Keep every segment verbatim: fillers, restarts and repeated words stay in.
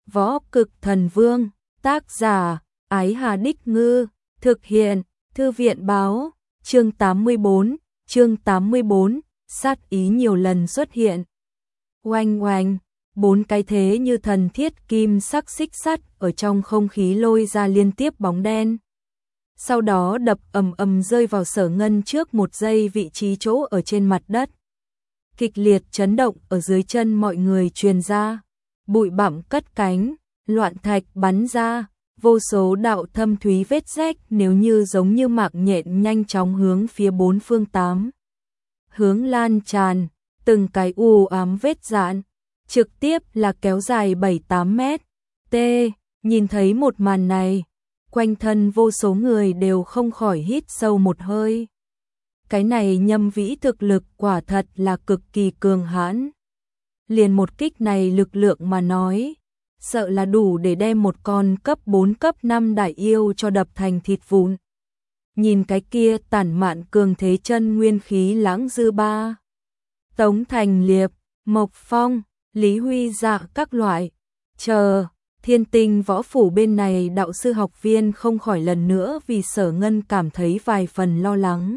Võ Cực Thần Vương, tác giả, Ái Hà Đích Ngư, thực hiện, Thư viện báo, chương tám mươi bốn, chương tám mươi bốn, sát ý nhiều lần xuất hiện. Oanh oanh, bốn cái thế như thần thiết kim sắc xích sắt ở trong không khí lôi ra liên tiếp bóng đen. Sau đó đập ầm ầm rơi vào Sở Ngân trước một giây vị trí chỗ ở trên mặt đất. Kịch liệt chấn động ở dưới chân mọi người truyền ra, bụi bặm cất cánh, loạn thạch bắn ra, vô số đạo thâm thúy vết rách nếu như giống như mạng nhện nhanh chóng hướng phía bốn phương tám hướng lan tràn, từng cái u ám vết dạn, trực tiếp là kéo dài bảy tám mét. T, nhìn thấy một màn này, quanh thân vô số người đều không khỏi hít sâu một hơi. Cái này Nhâm Vĩ thực lực quả thật là cực kỳ cường hãn. Liền một kích này lực lượng mà nói, sợ là đủ để đem một con cấp bốn cấp năm đại yêu cho đập thành thịt vụn. Nhìn cái kia tản mạn cường thế chân nguyên khí lãng dư ba. Tống Thành Liệp, Mộc Phong, Lý Huy Dạ các loại, chờ, Thiên Tinh Võ Phủ bên này đạo sư học viên không khỏi lần nữa vì Sở Ngân cảm thấy vài phần lo lắng.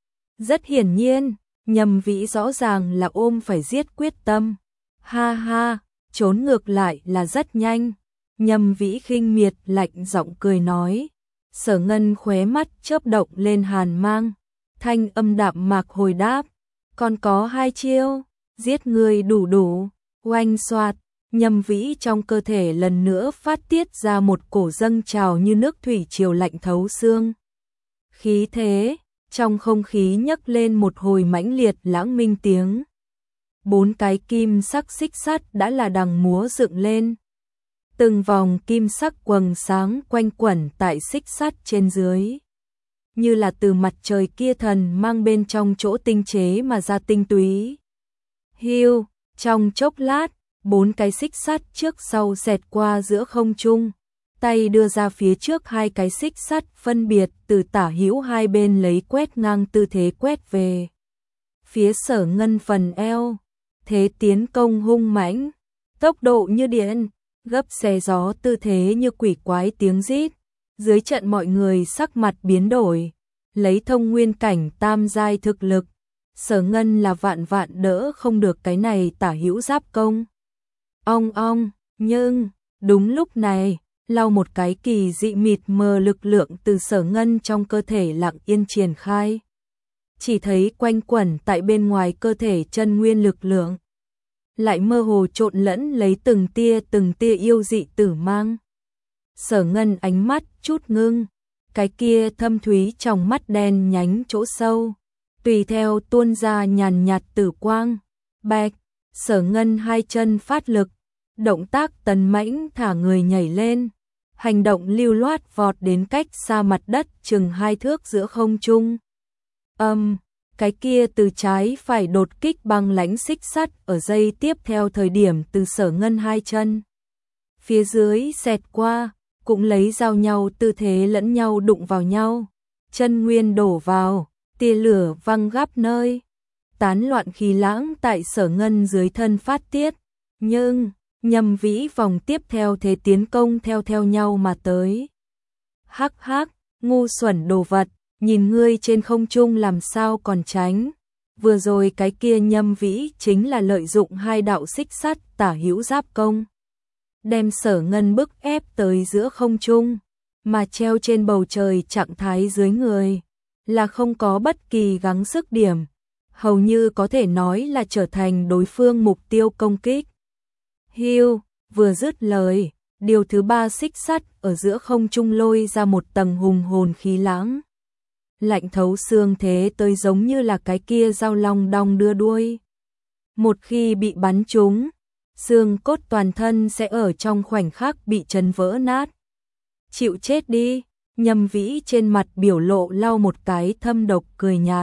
Rất hiển nhiên, Nhâm Vĩ rõ ràng là ôm phải giết quyết tâm. Ha ha, trốn ngược lại là rất nhanh. Nhâm Vĩ khinh miệt lạnh giọng cười nói. Sở Ngân khóe mắt chớp động lên hàn mang, thanh âm đạm mạc hồi đáp, còn có hai chiêu, giết người đủ đủ. Oanh xoạt, Nhâm Vĩ trong cơ thể lần nữa phát tiết ra một cổ dâng trào như nước thủy triều lạnh thấu xương. Khí thế, trong không khí nhấc lên một hồi mãnh liệt lãng minh tiếng. Bốn cái kim sắc xích sắt đã là đằng múa dựng lên. Từng vòng kim sắc quầng sáng quanh quẩn tại xích sắt trên dưới. Như là từ mặt trời kia thần mang bên trong chỗ tinh chế mà ra tinh túy. Hiu, trong chốc lát, bốn cái xích sắt trước sau xẹt qua giữa không trung. Tay đưa ra phía trước hai cái xích sắt phân biệt từ tả hữu hai bên lấy quét ngang tư thế quét về. Phía Sở Ngân phần eo, thế tiến công hung mãnh, tốc độ như điện, gấp xé gió tư thế như quỷ quái tiếng rít. Dưới trận mọi người sắc mặt biến đổi, lấy thông nguyên cảnh tam giai thực lực, Sở Ngân là vạn vạn đỡ không được cái này tả hữu giáp công. Ong ong, nhưng, đúng lúc này, lau một cái kỳ dị mịt mờ lực lượng từ Sở Ngân trong cơ thể lặng yên triển khai. Chỉ thấy quanh quẩn tại bên ngoài cơ thể chân nguyên lực lượng, lại mơ hồ trộn lẫn lấy từng tia từng tia yêu dị tử mang. Sở Ngân ánh mắt chút ngưng, cái kia thâm thúy trong mắt đen nhánh chỗ sâu, tùy theo tuôn ra nhàn nhạt tử quang. Bạch, Sở Ngân hai chân phát lực, động tác tấn mãnh thả người nhảy lên, hành động lưu loát vọt đến cách xa mặt đất chừng hai thước giữa không trung. Âm, um, cái kia từ trái phải đột kích băng lãnh xích sắt ở dây tiếp theo thời điểm từ Sở Ngân hai chân phía dưới xẹt qua, cũng lấy giao nhau tư thế lẫn nhau đụng vào nhau, chân nguyên đổ vào, tia lửa văng gắp nơi, tán loạn khí lãng tại Sở Ngân dưới thân phát tiết, nhưng Nhâm Vĩ vòng tiếp theo thế tiến công theo theo nhau mà tới. Hắc hắc, ngu xuẩn đồ vật, nhìn ngươi trên không trung làm sao còn tránh. Vừa rồi cái kia Nhâm Vĩ chính là lợi dụng hai đạo xích sắt tả hữu giáp công, đem Sở Ngân bức ép tới giữa không trung, mà treo trên bầu trời trạng thái dưới người, là không có bất kỳ gắng sức điểm, hầu như có thể nói là trở thành đối phương mục tiêu công kích. Hiu, vừa dứt lời, điều thứ ba xích sắt ở giữa không trung lôi ra một tầng hùng hồn khí lãng. Lạnh thấu xương thế tới giống như là cái kia dao long đong đưa đuôi. Một khi bị bắn trúng, xương cốt toàn thân sẽ ở trong khoảnh khắc bị chấn vỡ nát. Chịu chết đi, Nhâm Vĩ trên mặt biểu lộ lau một cái thâm độc cười nhạt.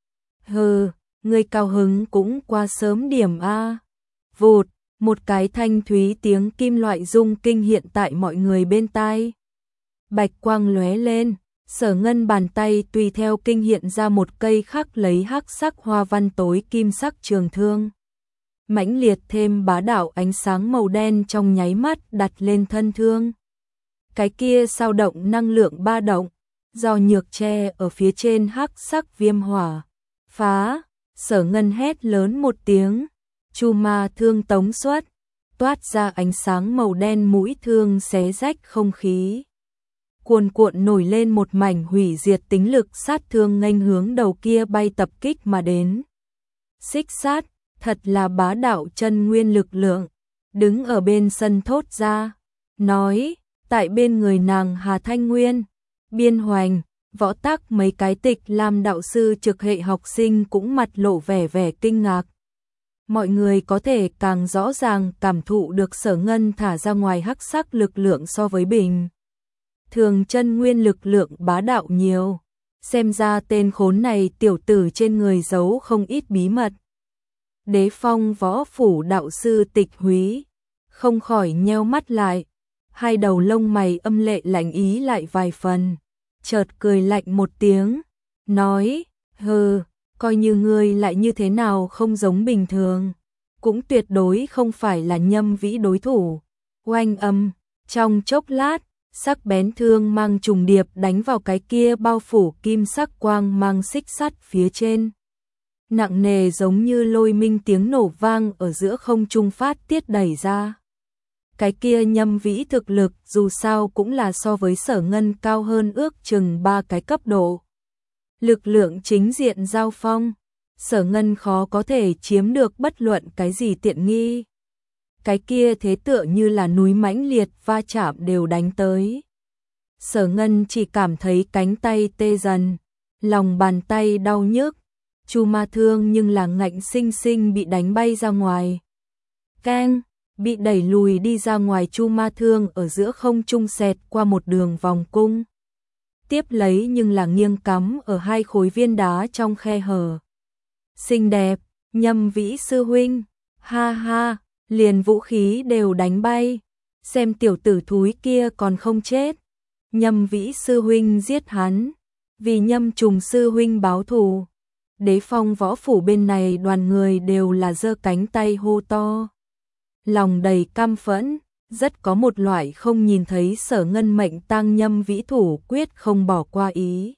Hừ, người cao hứng cũng qua sớm điểm a. Vụt, một cái thanh thúy tiếng kim loại rung kinh hiện tại mọi người bên tai. Bạch quang lóe lên, Sở Ngân bàn tay tùy theo kinh hiện ra một cây khắc lấy hắc sắc hoa văn tối kim sắc trường thương. mãnh liệt thêm bá đạo ánh sáng màu đen trong nháy mắt đặt lên thân thương. Cái kia sao động năng lượng ba động, do nhược tre ở phía trên hắc sắc viêm hỏa, phá, Sở Ngân hét lớn một tiếng, chu ma thương tống xuất, toát ra ánh sáng màu đen mũi thương xé rách không khí. Cuồn cuộn nổi lên một mảnh hủy diệt tính lực sát thương nghênh hướng đầu kia bay tập kích mà đến. Xích sát, thật là bá đạo chân nguyên lực lượng, đứng ở bên sân thốt ra, nói, tại bên người nàng Hà Thanh Nguyên, Biên Hoành, Võ Tắc mấy cái tịch làm đạo sư trực hệ học sinh cũng mặt lộ vẻ vẻ kinh ngạc. Mọi người có thể càng rõ ràng cảm thụ được Sở Ngân thả ra ngoài hắc sắc lực lượng so với bình thường chân nguyên lực lượng bá đạo nhiều. Xem ra tên khốn này tiểu tử trên người giấu không ít bí mật. Đế Phong Võ phủ đạo sư Tịch Húy không khỏi nheo mắt lại, hai đầu lông mày âm lệ lạnh ý lại vài phần, chợt cười lạnh một tiếng, nói, hừ, coi như ngươi lại như thế nào không giống bình thường, cũng tuyệt đối không phải là Nhâm Vĩ đối thủ. Oanh âm, trong chốc lát, sắc bén thương mang trùng điệp đánh vào cái kia bao phủ kim sắc quang mang xích sắt phía trên. Nặng nề giống như lôi minh tiếng nổ vang ở giữa không trung phát tiết đẩy ra. Cái kia Nhâm Vĩ thực lực dù sao cũng là so với Sở Ngân cao hơn ước chừng ba cái cấp độ. Lực lượng chính diện giao phong, Sở Ngân khó có thể chiếm được bất luận cái gì tiện nghi. Cái kia thế tựa như là núi mãnh liệt va chạm đều đánh tới. Sở Ngân chỉ cảm thấy cánh tay tê dần, lòng bàn tay đau nhức, chu ma thương nhưng là ngạnh sinh sinh bị đánh bay ra ngoài. Keng, bị đẩy lùi đi ra ngoài chu ma thương ở giữa không trung xẹt qua một đường vòng cung. Tiếp lấy nhưng là nghiêng cắm ở hai khối viên đá trong khe hở. Xinh đẹp, Nhâm Vĩ sư huynh, ha ha, liền vũ khí đều đánh bay, xem tiểu tử thúi kia còn không chết. Nhâm Vĩ sư huynh giết hắn, vì Nhâm Trùng sư huynh báo thù. Đế Phong Võ phủ bên này đoàn người đều là giơ cánh tay hô to, lòng đầy căm phẫn, rất có một loại không nhìn thấy Sở Ngân mệnh tang Nhâm Vĩ thủ quyết không bỏ qua ý.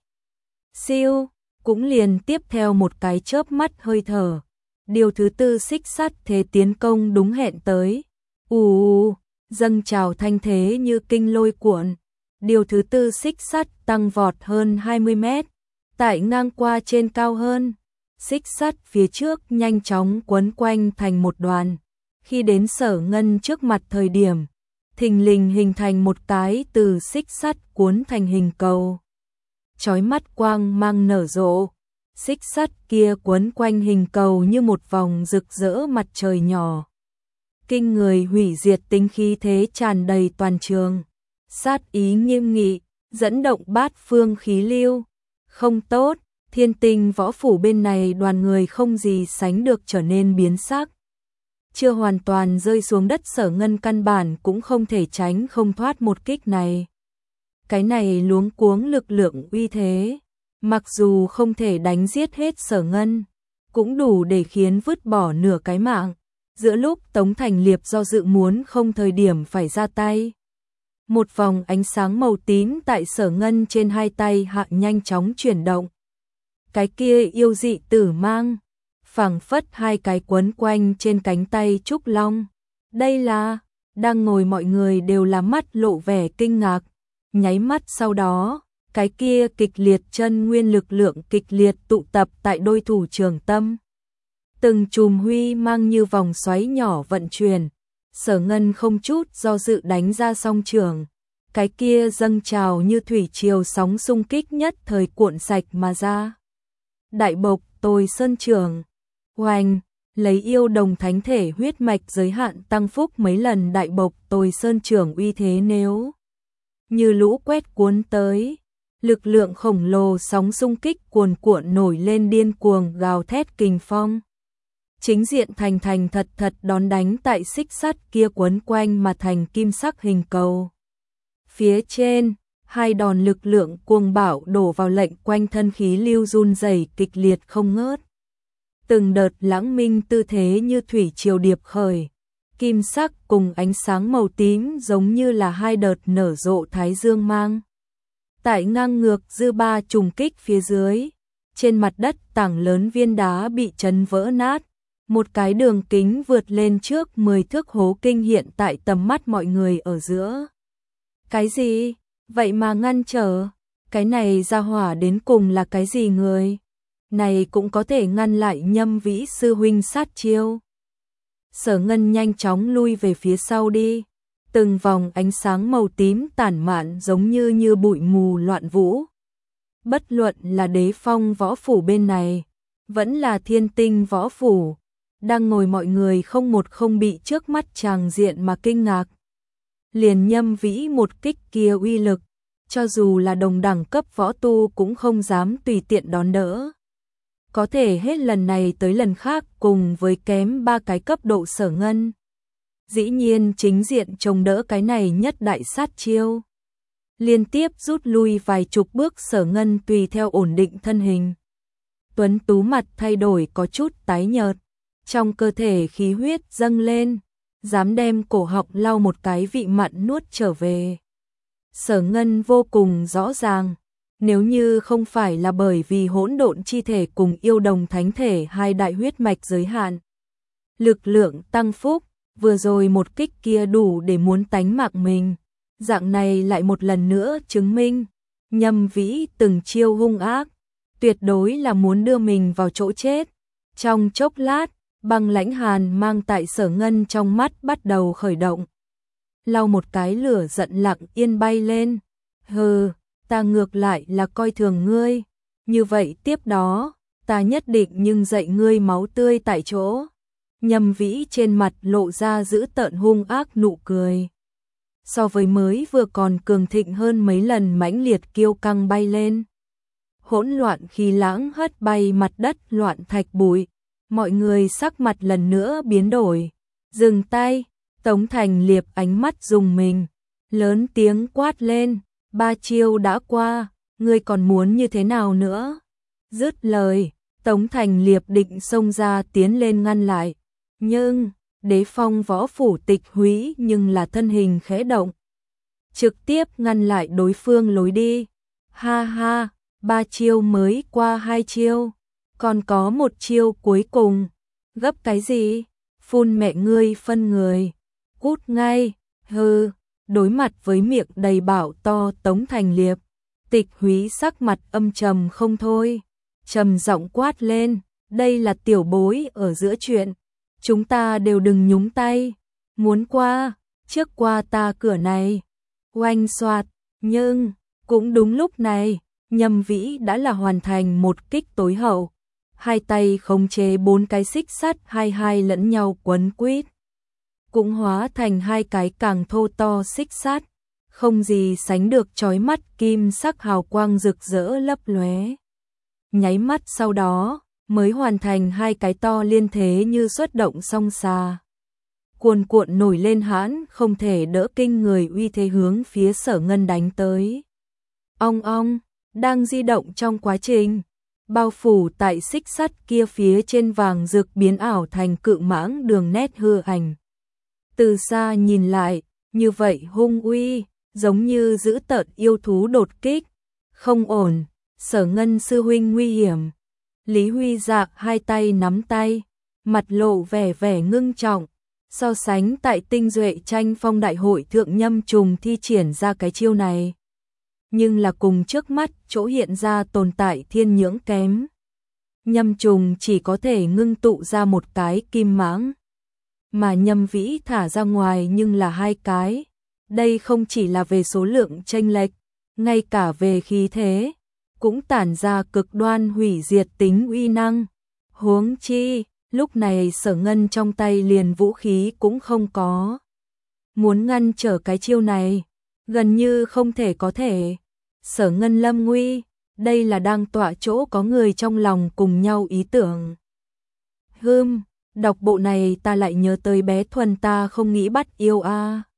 Siêu, cũng liền tiếp theo một cái chớp mắt hơi thở, điều thứ tư xích sắt thế tiến công đúng hẹn tới. Ù ù, dâng trào thanh thế như kinh lôi cuộn. Điều thứ tư xích sắt tăng vọt hơn hai mươi mét, tại ngang qua trên cao hơn. Xích sắt phía trước nhanh chóng quấn quanh thành một đoàn. Khi đến Sở Ngân trước mặt thời điểm, thình lình hình thành một cái từ xích sắt cuốn thành hình cầu. Chói mắt quang mang nở rộ, xích sắt kia quấn quanh hình cầu như một vòng rực rỡ mặt trời nhỏ. Kinh người hủy diệt tính khí thế tràn đầy toàn trường, sát ý nghiêm nghị, dẫn động bát phương khí lưu. Không tốt, Thiên Tinh Võ phủ bên này đoàn người không gì sánh được trở nên biến sắc. Chưa hoàn toàn rơi xuống đất Sở Ngân căn bản cũng không thể tránh không thoát một kích này. Cái này luống cuống lực lượng uy thế, mặc dù không thể đánh giết hết Sở Ngân, cũng đủ để khiến vứt bỏ nửa cái mạng. Giữa lúc Tống Thành Liệp do dự muốn không thời điểm phải ra tay, một vòng ánh sáng màu tím tại Sở Ngân trên hai tay hạ nhanh chóng chuyển động. Cái kia yêu dị tử mang, phảng phất hai cái quấn quanh trên cánh tay trúc long. Đây là, đang ngồi mọi người đều là mắt lộ vẻ kinh ngạc. Nháy mắt sau đó, cái kia kịch liệt chân nguyên lực lượng kịch liệt tụ tập tại đôi thủ trường tâm. Từng chùm huy mang như vòng xoáy nhỏ vận chuyển, Sở Ngân không chút do dự đánh ra song trường. Cái kia dâng trào như thủy triều sóng xung kích nhất thời cuộn sạch mà ra. Đại bộc Tôi Sơn Trường, oanh, lấy yêu đồng thánh thể huyết mạch giới hạn tăng phúc mấy lần. Đại bộc Tôi Sơn Trường uy thế nếu như lũ quét cuốn tới, lực lượng khổng lồ sóng xung kích cuồn cuộn nổi lên điên cuồng gào thét kình phong. Chính diện thành thành thật thật đón đánh tại xích sắt kia quấn quanh mà thành kim sắc hình cầu. Phía trên, hai đòn lực lượng cuồng bạo đổ vào lệnh quanh thân khí lưu run rẩy kịch liệt không ngớt. từng đợt lãng minh tư thế như thủy triều điệp khởi, kim sắc cùng ánh sáng màu tím giống như là hai đợt nở rộ thái dương mang. Tại ngang ngược dư ba trùng kích phía dưới, trên mặt đất tảng lớn viên đá bị chấn vỡ nát, một cái đường kính vượt lên trước mười thước hố kinh hiện tại tầm mắt mọi người ở giữa. Cái gì? Vậy mà ngăn trở? Cái này ra hỏa đến cùng là cái gì người? Này cũng có thể ngăn lại Nhâm Vĩ sư huynh sát chiêu. Sở Ngân nhanh chóng lui về phía sau đi, từng vòng ánh sáng màu tím tản mạn giống như như bụi mù loạn vũ. Bất luận là Đế Phong võ phủ bên này, vẫn là Thiên Tinh võ phủ, đang ngồi mọi người không một không bị trước mắt tràng diện mà kinh ngạc. Liền Nhâm Vĩ một kích kia uy lực, cho dù là đồng đẳng cấp võ tu cũng không dám tùy tiện đón đỡ. Có thể hết lần này tới lần khác cùng với kém ba cái cấp độ Sở Ngân. Dĩ nhiên chính diện chống đỡ cái này nhất đại sát chiêu. Liên tiếp rút lui vài chục bước, Sở Ngân tùy theo ổn định thân hình. Tuấn tú mặt thay đổi có chút tái nhợt, trong cơ thể khí huyết dâng lên, dám đem cổ họng lau một cái vị mặn nuốt trở về. Sở Ngân vô cùng rõ ràng, nếu như không phải là bởi vì hỗn độn chi thể cùng yêu đồng thánh thể hai đại huyết mạch giới hạn, lực lượng tăng phúc, vừa rồi một kích kia đủ để muốn tánh mạng mình. Dạng này lại một lần nữa chứng minh, Nhâm Vĩ từng chiêu hung ác, tuyệt đối là muốn đưa mình vào chỗ chết. Trong chốc lát, băng lãnh hàn mang tại Sở Ngân trong mắt bắt đầu khởi động. Lau một cái lửa giận lặng yên bay lên. Hừ, ta ngược lại là coi thường ngươi. Như vậy tiếp đó, ta nhất định nhưng dạy ngươi máu tươi tại chỗ. Nhâm Vĩ trên mặt lộ ra dữ tợn hung ác nụ cười. So với mới vừa còn cường thịnh hơn mấy lần, mãnh liệt kiêu căng bay lên. Hỗn loạn khí lãng hất bay mặt đất loạn thạch bụi. Mọi người sắc mặt lần nữa biến đổi. Dừng tay, Tống Thành Liệp ánh mắt rùng mình, lớn tiếng quát lên, ba chiêu đã qua, ngươi còn muốn như thế nào nữa? Dứt lời, Tống Thành Liệp định xông ra tiến lên ngăn lại, nhưng Đế Phong võ phủ Tịch Húy nhưng là thân hình khẽ động, trực tiếp ngăn lại đối phương lối đi. Ha ha, ba chiêu mới qua hai chiêu, còn có một chiêu cuối cùng, gấp cái gì? Phun mẹ ngươi phân người, cút ngay. Hừ. Đối mặt với miệng đầy bảo to Tống Thành Liệp, Tịch Húy sắc mặt âm trầm không thôi, trầm giọng quát lên, đây là tiểu bối ở giữa chuyện, chúng ta đều đừng nhúng tay, muốn qua, trước qua ta cửa này. Oanh xoạt, nhưng cũng đúng lúc này, Nhâm Vĩ đã là hoàn thành một kích tối hậu, hai tay khống chế bốn cái xích sắt hai hai lẫn nhau quấn quýt, cũng hóa thành hai cái càng thô to xích sắt, không gì sánh được chói mắt, kim sắc hào quang rực rỡ lấp lóe. Nháy mắt sau đó, mới hoàn thành hai cái to liên thế như xuất động song xà. Cuồn cuộn nổi lên hãn không thể đỡ kinh người uy thế hướng phía Sở Ngân đánh tới. Ong ong, đang di động trong quá trình, bao phủ tại xích sắt kia phía trên vàng rực biến ảo thành cự mãng đường nét hư ảnh. Từ xa nhìn lại, như vậy hung uy, giống như dữ tợn yêu thú đột kích. Không ổn, Sở Ngân sư huynh nguy hiểm. Lý Huy Dạ hai tay nắm tay, mặt lộ vẻ vẻ ngưng trọng. So sánh tại tinh duệ tranh phong đại hội thượng, Nhâm Trùng thi triển ra cái chiêu này, nhưng là cùng trước mắt chỗ hiện ra tồn tại thiên nhưỡng kém. Nhâm Trùng chỉ có thể ngưng tụ ra một cái kim mãng, mà Nhâm Vĩ thả ra ngoài nhưng là hai cái. Đây không chỉ là về số lượng chênh lệch, ngay cả về khí thế cũng tản ra cực đoan hủy diệt tính uy năng. Huống chi, lúc này Sở Ngân trong tay liền vũ khí cũng không có. Muốn ngăn trở cái chiêu này, gần như không thể có thể. Sở Ngân lâm nguy, đây là đang tọa chỗ có người trong lòng cùng nhau ý tưởng. Hừm, đọc bộ này ta lại nhớ tới bé Thuần ta không nghĩ bắt yêu a. À.